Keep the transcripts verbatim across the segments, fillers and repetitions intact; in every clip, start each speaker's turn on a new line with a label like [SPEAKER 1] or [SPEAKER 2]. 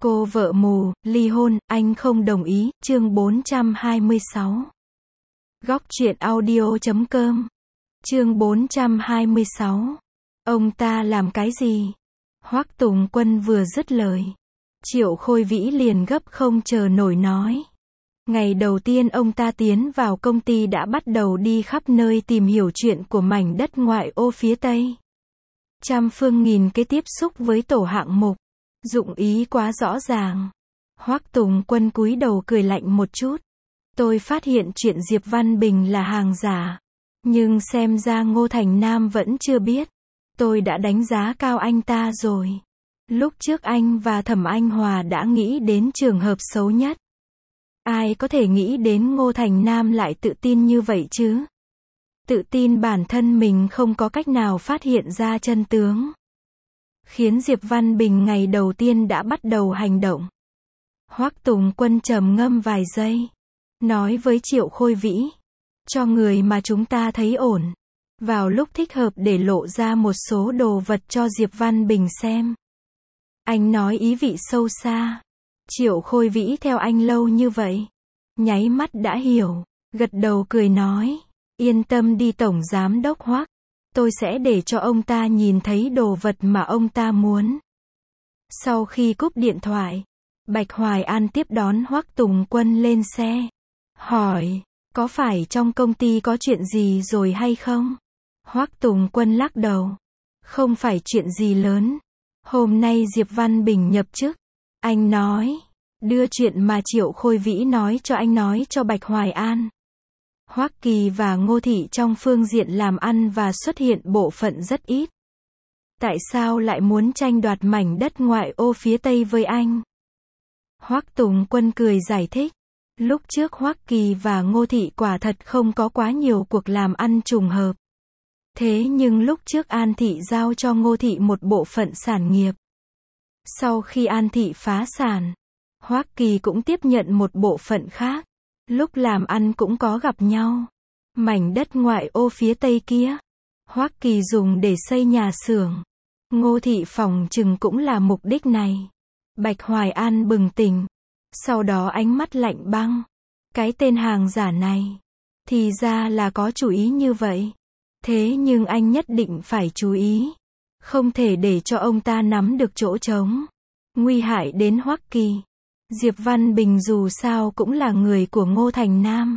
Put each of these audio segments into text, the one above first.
[SPEAKER 1] Cô vợ mù, ly hôn, anh không đồng ý, chương bốn trăm hai mươi sáu. Góc truyện audio chấm com. Chương bốn trăm hai mươi sáu. Ông ta làm cái gì? Hoắc Tùng Quân vừa dứt lời, Triệu Khôi Vĩ liền gấp không chờ nổi nói. Ngày đầu tiên ông ta tiến vào công ty đã bắt đầu đi khắp nơi tìm hiểu chuyện của mảnh đất ngoại ô phía Tây. Trăm phương nghìn kế tiếp xúc với tổ hạng mục. Dụng ý quá rõ ràng. Hoắc Tùng Quân cúi đầu cười lạnh một chút. Tôi phát hiện chuyện Diệp Văn Bình là hàng giả. Nhưng xem ra Ngô Thành Nam vẫn chưa biết. Tôi đã đánh giá cao anh ta rồi. Lúc trước anh và Thẩm Anh Hòa đã nghĩ đến trường hợp xấu nhất. Ai có thể nghĩ đến Ngô Thành Nam lại tự tin như vậy chứ? Tự tin bản thân mình không có cách nào phát hiện ra chân tướng. Khiến Diệp Văn Bình ngày đầu tiên đã bắt đầu hành động. Hoắc Tùng Quân trầm ngâm vài giây. Nói với Triệu Khôi Vĩ. Cho người mà chúng ta thấy ổn. Vào lúc thích hợp để lộ ra một số đồ vật cho Diệp Văn Bình xem. Anh nói ý vị sâu xa. Triệu Khôi Vĩ theo anh lâu như vậy. Nháy mắt đã hiểu. Gật đầu cười nói. Yên tâm đi Tổng Giám Đốc Hoắc. Tôi sẽ để cho ông ta nhìn thấy đồ vật mà ông ta muốn. Sau khi cúp điện thoại, Bạch Hoài An tiếp đón Hoắc Tùng Quân lên xe. Hỏi, có phải trong công ty có chuyện gì rồi hay không? Hoắc Tùng Quân lắc đầu. Không phải chuyện gì lớn. Hôm nay Diệp Văn Bình nhập chức. Anh nói, đưa chuyện mà Triệu Khôi Vĩ nói cho anh nói cho Bạch Hoài An. Hoắc Kỳ và Ngô Thị trong phương diện làm ăn và xuất hiện bộ phận rất ít. Tại sao lại muốn tranh đoạt mảnh đất ngoại ô phía Tây với anh? Hoắc Tùng Quân cười giải thích. Lúc trước Hoắc Kỳ và Ngô Thị quả thật không có quá nhiều cuộc làm ăn trùng hợp. Thế nhưng lúc trước An Thị giao cho Ngô Thị một bộ phận sản nghiệp. Sau khi An Thị phá sản, Hoắc Kỳ cũng tiếp nhận một bộ phận khác. Lúc làm ăn cũng có gặp nhau. Mảnh đất ngoại ô phía Tây kia, Hoắc Kỳ dùng để xây nhà xưởng. Ngô Thị phòng chừng cũng là mục đích này. Bạch Hoài An bừng tỉnh. Sau đó ánh mắt lạnh băng. Cái tên hàng giả này, thì ra là có chủ ý như vậy. Thế nhưng anh nhất định phải chú ý. Không thể để cho ông ta nắm được chỗ trống. Nguy hại đến Hoắc Kỳ. Diệp Văn Bình dù sao cũng là người của Ngô Thành Nam.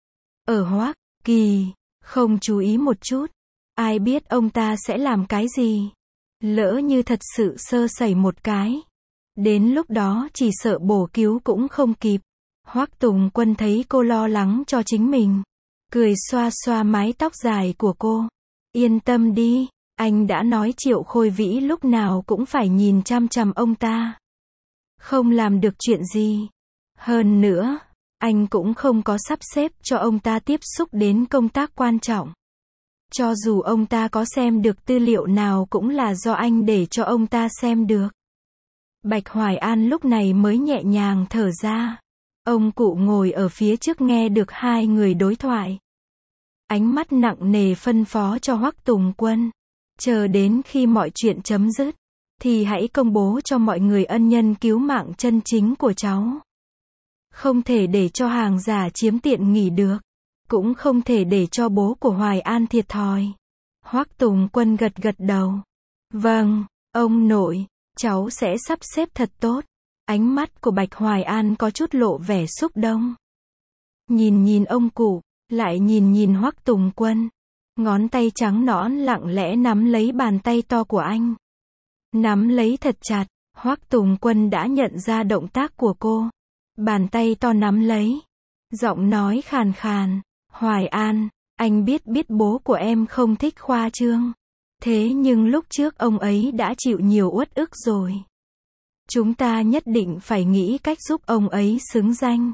[SPEAKER 1] Ở Hoắc Kỳ, không chú ý một chút. Ai biết ông ta sẽ làm cái gì? Lỡ như thật sự sơ sẩy một cái. Đến lúc đó chỉ sợ bổ cứu cũng không kịp. Hoắc Tùng Quân thấy cô lo lắng cho chính mình. Cười xoa xoa mái tóc dài của cô. Yên tâm đi, anh đã nói Triệu Khôi Vĩ lúc nào cũng phải nhìn chăm chăm ông ta. Không làm được chuyện gì. Hơn nữa, anh cũng không có sắp xếp cho ông ta tiếp xúc đến công tác quan trọng. Cho dù ông ta có xem được tư liệu nào cũng là do anh để cho ông ta xem được. Bạch Hoài An lúc này mới nhẹ nhàng thở ra. Ông cụ ngồi ở phía trước nghe được hai người đối thoại. Ánh mắt nặng nề phân phó cho Hoắc Tùng Quân. Chờ đến khi mọi chuyện chấm dứt, thì hãy công bố cho mọi người ân nhân cứu mạng chân chính của cháu. Không thể để cho hàng giả chiếm tiện nghỉ được. Cũng không thể để cho bố của Hoài An thiệt thòi. Hoắc Tùng Quân gật gật đầu. Vâng, ông nội, cháu sẽ sắp xếp thật tốt. Ánh mắt của Bạch Hoài An có chút lộ vẻ xúc động. Nhìn nhìn ông cụ, lại nhìn nhìn Hoắc Tùng Quân. Ngón tay trắng nõn lặng lẽ nắm lấy bàn tay to của anh. Nắm lấy thật chặt, Hoắc Tùng Quân đã nhận ra động tác của cô. Bàn tay to nắm lấy. Giọng nói khàn khàn. Hoài An, anh biết biết bố của em không thích khoa trương. Thế nhưng lúc trước ông ấy đã chịu nhiều uất ức rồi. Chúng ta nhất định phải nghĩ cách giúp ông ấy xứng danh.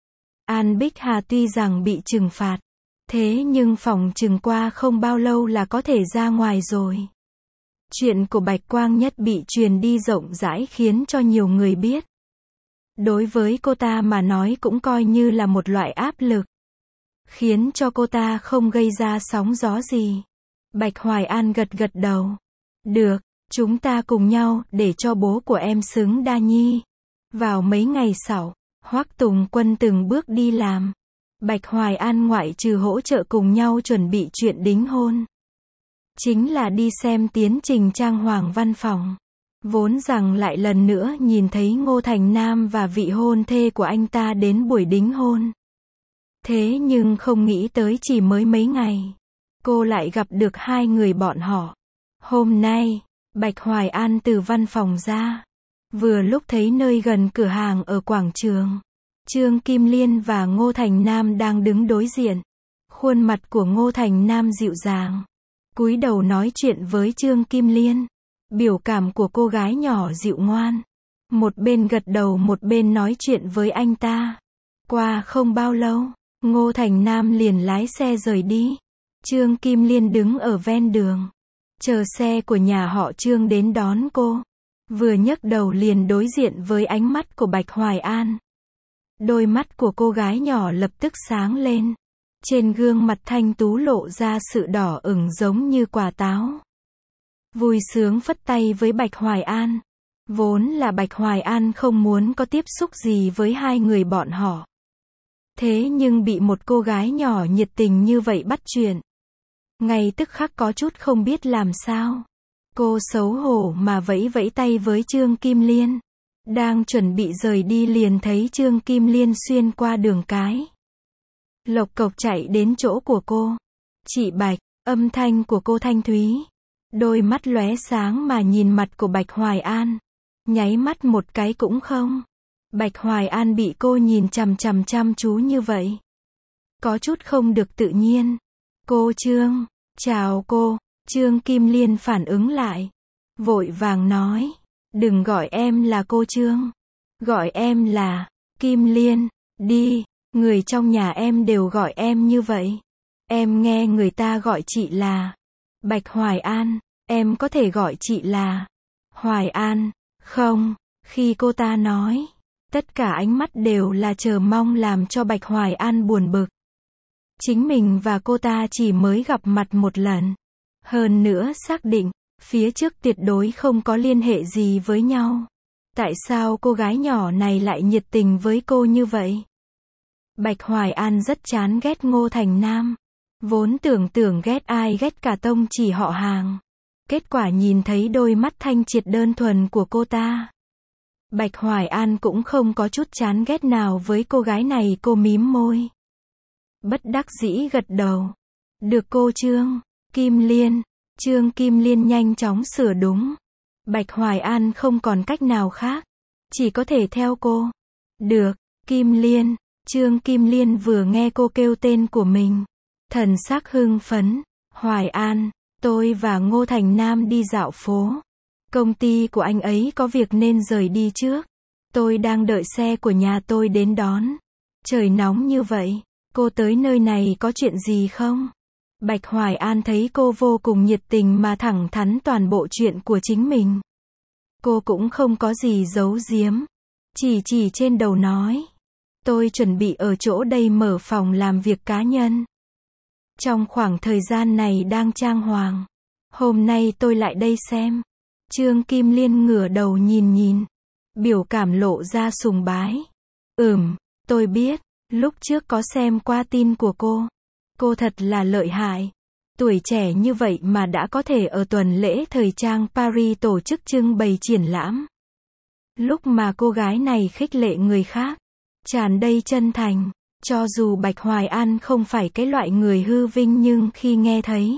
[SPEAKER 1] An Bích Hà tuy rằng bị trừng phạt. Thế nhưng phòng trừng qua không bao lâu là có thể ra ngoài rồi. Chuyện của Bạch Quang Nhất bị truyền đi rộng rãi khiến cho nhiều người biết. Đối với cô ta mà nói cũng coi như là một loại áp lực. Khiến cho cô ta không gây ra sóng gió gì. Bạch Hoài An gật gật đầu. Được, chúng ta cùng nhau để cho bố của em xứng đa nhi. Vào mấy ngày sau, Hoắc Tùng Quân từng bước đi làm. Bạch Hoài An ngoại trừ hỗ trợ cùng nhau chuẩn bị chuyện đính hôn, chính là đi xem tiến trình trang hoàng văn phòng. Vốn rằng lại lần nữa nhìn thấy Ngô Thành Nam và vị hôn thê của anh ta đến buổi đính hôn. Thế nhưng không nghĩ tới chỉ mới mấy ngày, cô lại gặp được hai người bọn họ. Hôm nay, Bạch Hoài An từ văn phòng ra, vừa lúc thấy nơi gần cửa hàng ở quảng trường, Trương Kim Liên và Ngô Thành Nam đang đứng đối diện. Khuôn mặt của Ngô Thành Nam dịu dàng, cúi đầu nói chuyện với Trương Kim Liên. Biểu cảm của cô gái nhỏ dịu ngoan, một bên gật đầu một bên nói chuyện với anh ta. Qua không bao lâu, Ngô Thành Nam liền lái xe rời đi. Trương Kim Liên đứng ở ven đường, chờ xe của nhà họ Trương đến đón cô. Vừa nhấc đầu liền đối diện với ánh mắt của Bạch Hoài An. Đôi mắt của cô gái nhỏ lập tức sáng lên. Trên gương mặt thanh tú lộ ra sự đỏ ửng giống như quả táo. Vui sướng phất tay với Bạch Hoài An. Vốn là Bạch Hoài An không muốn có tiếp xúc gì với hai người bọn họ. Thế nhưng bị một cô gái nhỏ nhiệt tình như vậy bắt chuyện. Ngay tức khắc có chút không biết làm sao. Cô xấu hổ mà vẫy vẫy tay với Trương Kim Liên. Đang chuẩn bị rời đi liền thấy Trương Kim Liên xuyên qua đường cái. Lộc cộc chạy đến chỗ của cô. Chị Bạch, âm thanh của cô thanh thúy. Đôi mắt lóe sáng mà nhìn mặt của Bạch Hoài An. Nháy mắt một cái cũng không. Bạch Hoài An bị cô nhìn chằm chằm chăm chú như vậy, có chút không được tự nhiên. Cô Trương, chào cô. Trương Kim Liên phản ứng lại, vội vàng nói, đừng gọi em là cô Trương, gọi em là Kim Liên, đi, người trong nhà em đều gọi em như vậy. Em nghe người ta gọi chị là Bạch Hoài An, em có thể gọi chị là Hoài An, không? Khi cô ta nói, tất cả ánh mắt đều là chờ mong làm cho Bạch Hoài An buồn bực. Chính mình và cô ta chỉ mới gặp mặt một lần. Hơn nữa xác định, phía trước tuyệt đối không có liên hệ gì với nhau. Tại sao cô gái nhỏ này lại nhiệt tình với cô như vậy? Bạch Hoài An rất chán ghét Ngô Thành Nam. Vốn tưởng tưởng ghét ai ghét cả tông chỉ họ hàng. Kết quả nhìn thấy đôi mắt thanh triệt đơn thuần của cô ta. Bạch Hoài An cũng không có chút chán ghét nào với cô gái này. Cô mím môi, bất đắc dĩ gật đầu. Được cô Trương Kim Liên. Trương Kim Liên nhanh chóng sửa đúng. Bạch Hoài An không còn cách nào khác, chỉ có thể theo cô. Được, Kim Liên. Trương Kim Liên vừa nghe cô kêu tên của mình, thần sắc hưng phấn. Hoài An, tôi và Ngô Thành Nam đi dạo phố. Công ty của anh ấy có việc nên rời đi trước. Tôi đang đợi xe của nhà tôi đến đón. Trời nóng như vậy, cô tới nơi này có chuyện gì không? Bạch Hoài An thấy cô vô cùng nhiệt tình mà thẳng thắn toàn bộ chuyện của chính mình. Cô cũng không có gì giấu giếm. Chỉ chỉ trên đầu nói, tôi chuẩn bị ở chỗ đây mở phòng làm việc cá nhân. Trong khoảng thời gian này đang trang hoàng. Hôm nay tôi lại đây xem. Trương Kim Liên ngửa đầu nhìn nhìn. Biểu cảm lộ ra sùng bái. Ừm, tôi biết, lúc trước có xem qua tin của cô. Cô thật là lợi hại. Tuổi trẻ như vậy mà đã có thể ở tuần lễ thời trang Paris tổ chức trưng bày triển lãm. Lúc mà cô gái này khích lệ người khác, tràn đầy chân thành. Cho dù Bạch Hoài An không phải cái loại người hư vinh nhưng khi nghe thấy,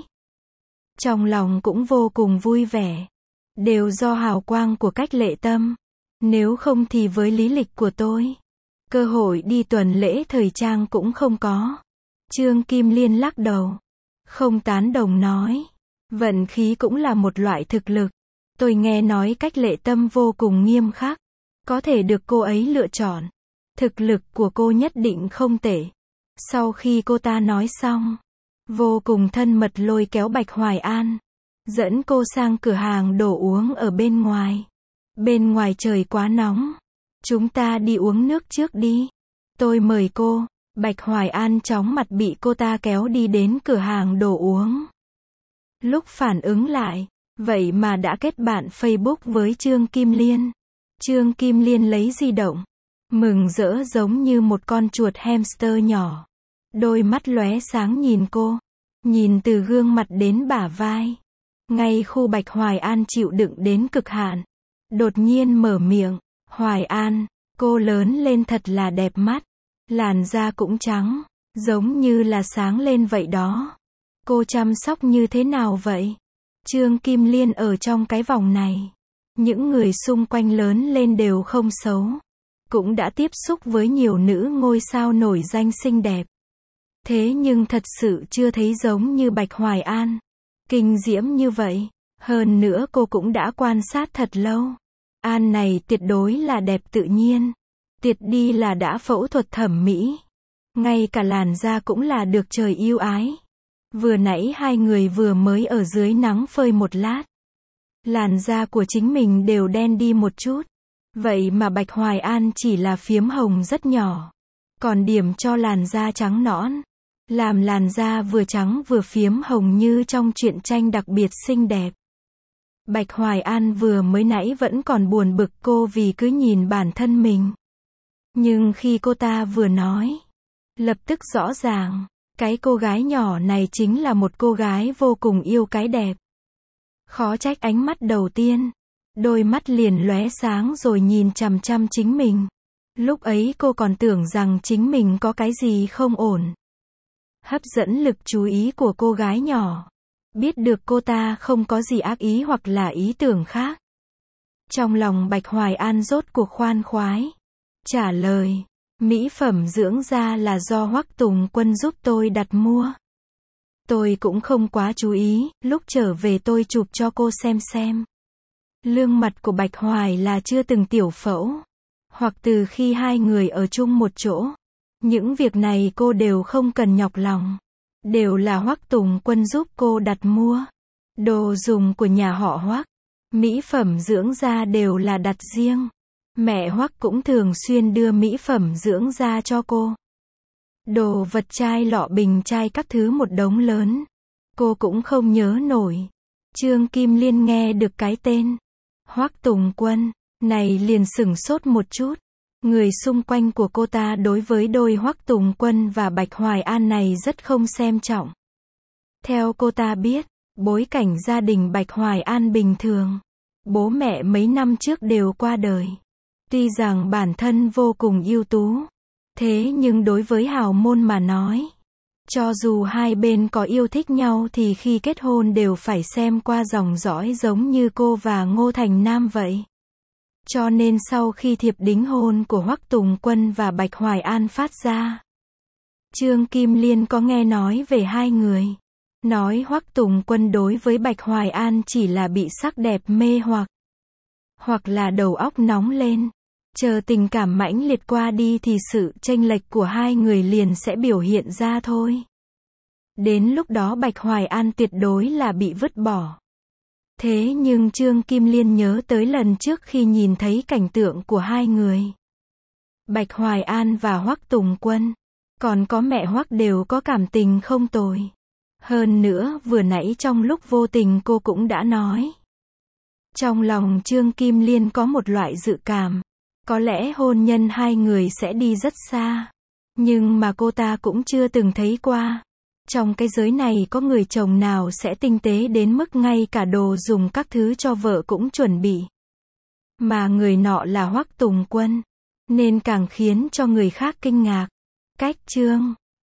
[SPEAKER 1] trong lòng cũng vô cùng vui vẻ. Đều do hào quang của Cách Lệ Tâm. Nếu không thì với lý lịch của tôi, cơ hội đi tuần lễ thời trang cũng không có. Trương Kim Liên lắc đầu, không tán đồng nói, vận khí cũng là một loại thực lực. Tôi nghe nói Cách Lệ Tâm vô cùng nghiêm khắc, có thể được cô ấy lựa chọn. Thực lực của cô nhất định không tệ. Sau khi cô ta nói xong, vô cùng thân mật lôi kéo Bạch Hoài An, dẫn cô sang cửa hàng đồ uống ở bên ngoài. Bên ngoài trời quá nóng, chúng ta đi uống nước trước đi. Tôi mời cô. Bạch Hoài An chóng mặt bị cô ta kéo đi đến cửa hàng đồ uống. Lúc phản ứng lại, vậy mà đã kết bạn Facebook với Trương Kim Liên. Trương Kim Liên lấy di động, mừng rỡ giống như một con chuột hamster nhỏ. Đôi mắt lóe sáng nhìn cô, nhìn từ gương mặt đến bả vai. Ngay khu Bạch Hoài An chịu đựng đến cực hạn. Đột nhiên mở miệng, Hoài An, cô lớn lên thật là đẹp mắt. Làn da cũng trắng, giống như là sáng lên vậy đó. Cô chăm sóc như thế nào vậy? Trương Kim Liên ở trong cái vòng này. Những người xung quanh lớn lên đều không xấu. Cũng đã tiếp xúc với nhiều nữ ngôi sao nổi danh xinh đẹp. Thế nhưng thật sự chưa thấy giống như Bạch Hoài An. Kinh diễm như vậy. Hơn nữa cô cũng đã quan sát thật lâu. An này tuyệt đối là đẹp tự nhiên. Tuyệt đi là đã phẫu thuật thẩm mỹ. Ngay cả làn da cũng là được trời yêu ái. Vừa nãy hai người vừa mới ở dưới nắng phơi một lát. Làn da của chính mình đều đen đi một chút. Vậy mà Bạch Hoài An chỉ là phiếm hồng rất nhỏ. Còn điểm cho làn da trắng nõn. Làm làn da vừa trắng vừa phiếm hồng như trong truyện tranh đặc biệt xinh đẹp. Bạch Hoài An vừa mới nãy vẫn còn buồn bực cô vì cứ nhìn bản thân mình. Nhưng khi cô ta vừa nói, lập tức rõ ràng, cái cô gái nhỏ này chính là một cô gái vô cùng yêu cái đẹp. Khó trách ánh mắt đầu tiên, đôi mắt liền lóe sáng rồi nhìn chằm chằm chính mình. Lúc ấy cô còn tưởng rằng chính mình có cái gì không ổn. Hấp dẫn lực chú ý của cô gái nhỏ. Biết được cô ta không có gì ác ý hoặc là ý tưởng khác. Trong lòng Bạch Hoài An rốt cuộc khoan khoái. Trả lời, mỹ phẩm dưỡng da là do Hoắc Tùng Quân giúp tôi đặt mua. Tôi cũng không quá chú ý, lúc trở về tôi chụp cho cô xem xem. Lương mặt của Bạch Hoài là chưa từng tiểu phẫu. Hoặc từ khi hai người ở chung một chỗ. Những việc này cô đều không cần nhọc lòng. Đều là Hoắc Tùng Quân giúp cô đặt mua. Đồ dùng của nhà họ Hoắc, mỹ phẩm dưỡng da đều là đặt riêng. Mẹ Hoắc cũng thường xuyên đưa mỹ phẩm dưỡng da cho cô. Đồ vật chai lọ bình chai các thứ một đống lớn. Cô cũng không nhớ nổi. Trương Kim Liên nghe được cái tên Hoắc Tùng Quân này liền sửng sốt một chút. Người xung quanh của cô ta đối với đôi Hoắc Tùng Quân và Bạch Hoài An này rất không xem trọng. Theo cô ta biết, bối cảnh gia đình Bạch Hoài An bình thường. Bố mẹ mấy năm trước đều qua đời. Tuy rằng bản thân vô cùng ưu tú. Thế nhưng đối với hào môn mà nói. Cho dù hai bên có yêu thích nhau thì khi kết hôn đều phải xem qua dòng dõi giống như cô và Ngô Thành Nam vậy. Cho nên sau khi thiệp đính hôn của Hoắc Tùng Quân và Bạch Hoài An phát ra, Trương Kim Liên có nghe nói về hai người. Nói Hoắc Tùng Quân đối với Bạch Hoài An chỉ là bị sắc đẹp mê hoặc. Hoặc là đầu óc nóng lên. Chờ tình cảm mãnh liệt qua đi thì sự chênh lệch của hai người liền sẽ biểu hiện ra thôi. Đến lúc đó Bạch Hoài An tuyệt đối là bị vứt bỏ. Thế nhưng Trương Kim Liên nhớ tới lần trước khi nhìn thấy cảnh tượng của hai người. Bạch Hoài An và Hoắc Tùng Quân, còn có mẹ Hoắc đều có cảm tình không tồi. Hơn nữa vừa nãy trong lúc vô tình cô cũng đã nói. Trong lòng Trương Kim Liên có một loại dự cảm. Có lẽ hôn nhân hai người sẽ đi rất xa. Nhưng mà cô ta cũng chưa từng thấy qua. Trong cái giới này có người chồng nào sẽ tinh tế đến mức ngay cả đồ dùng các thứ cho vợ cũng chuẩn bị. Mà người nọ là Hoắc Tùng Quân. Nên càng khiến cho người khác kinh ngạc. Cách chương